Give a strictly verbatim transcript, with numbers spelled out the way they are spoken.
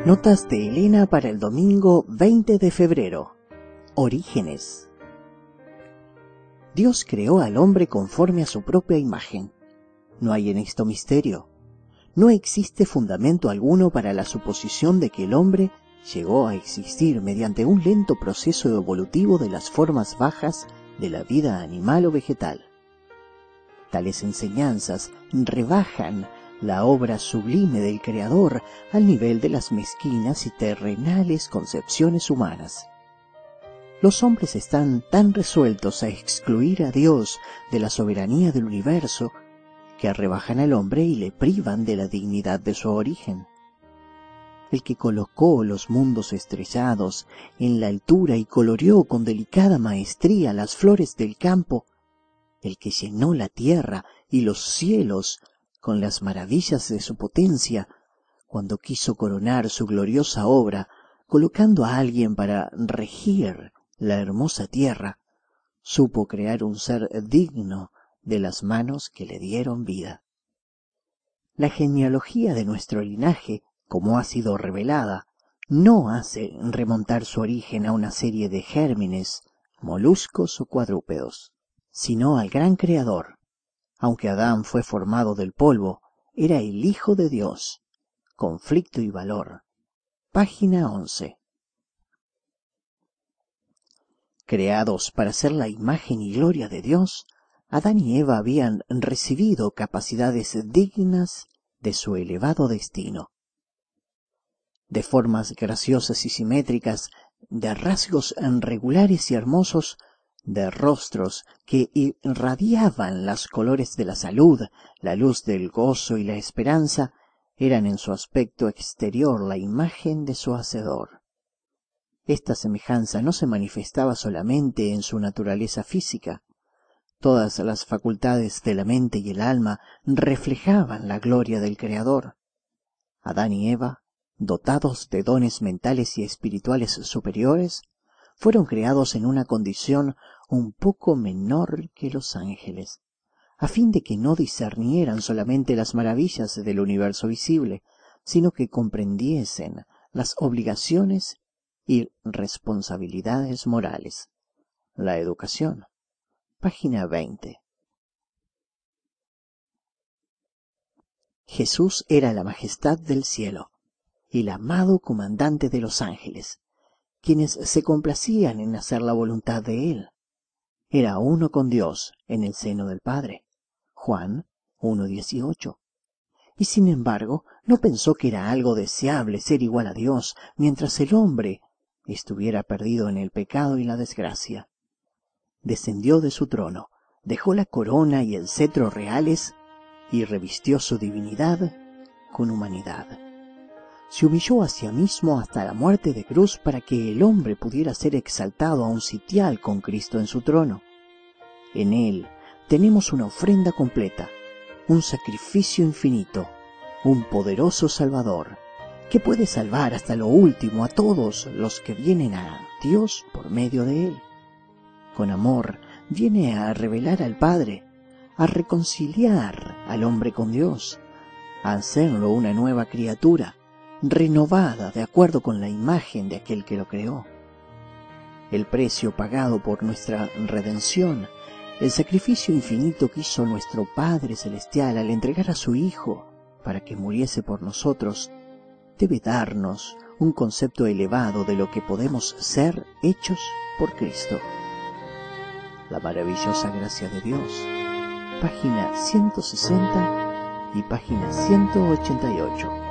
Notas de Elena para el domingo veinte de febrero. Orígenes. Dios creó al hombre conforme a su propia imagen. No hay en esto misterio. No existe fundamento alguno para la suposición de que el hombre llegó a existir mediante un lento proceso evolutivo de las formas bajas de la vida animal o vegetal. Tales enseñanzas rebajan la obra sublime del Creador al nivel de las mezquinas y terrenales concepciones humanas. Los hombres están tan resueltos a excluir a Dios de la soberanía del universo que rebajan al hombre y le privan de la dignidad de su origen. El que colocó los mundos estrellados en la altura y coloreó con delicada maestría las flores del campo, el que llenó la tierra y los cielos con las maravillas de su potencia, cuando quiso coronar su gloriosa obra, colocando a alguien para regir la hermosa tierra, supo crear un ser digno de las manos que le dieron vida. La genealogía de nuestro linaje, como ha sido revelada, no hace remontar su origen a una serie de gérmenes, moluscos o cuadrúpedos, sino al gran Creador. Aunque Adán fue formado del polvo, era el Hijo de Dios. Conflicto y valor. Página once. Creados para ser la imagen y gloria de Dios, Adán y Eva habían recibido capacidades dignas de su elevado destino. De formas graciosas y simétricas, de rasgos regulares y hermosos, de rostros que irradiaban los colores de la salud, la luz del gozo y la esperanza, eran en su aspecto exterior la imagen de su Hacedor. Esta semejanza no se manifestaba solamente en su naturaleza física. Todas las facultades de la mente y el alma reflejaban la gloria del Creador. Adán y Eva, dotados de dones mentales y espirituales superiores, fueron creados en una condición un poco menor que los ángeles, a fin de que no discernieran solamente las maravillas del universo visible, sino que comprendiesen las obligaciones y responsabilidades morales. La educación. Página veinte. Jesús era la majestad del cielo, el amado comandante de los ángeles, quienes se complacían en hacer la voluntad de Él. Era uno con Dios en el seno del Padre. Juan uno dieciocho. Y sin embargo, no pensó que era algo deseable ser igual a Dios mientras el hombre estuviera perdido en el pecado y la desgracia. Descendió de su trono, dejó la corona y el cetro reales y revistió su divinidad con humanidad. Se humilló a sí mismo hasta la muerte de cruz para que el hombre pudiera ser exaltado a un sitial con Cristo en su trono. En Él tenemos una ofrenda completa, un sacrificio infinito, un poderoso Salvador, que puede salvar hasta lo último a todos los que vienen a Dios por medio de Él. Con amor viene a revelar al Padre, a reconciliar al hombre con Dios, a hacerlo una nueva criatura, renovada de acuerdo con la imagen de aquel que lo creó. El precio pagado por nuestra redención, el sacrificio infinito que hizo nuestro Padre Celestial al entregar a su Hijo para que muriese por nosotros, debe darnos un concepto elevado de lo que podemos ser hechos por Cristo. La maravillosa gracia de Dios. Página ciento sesenta y página ciento ochenta y ocho.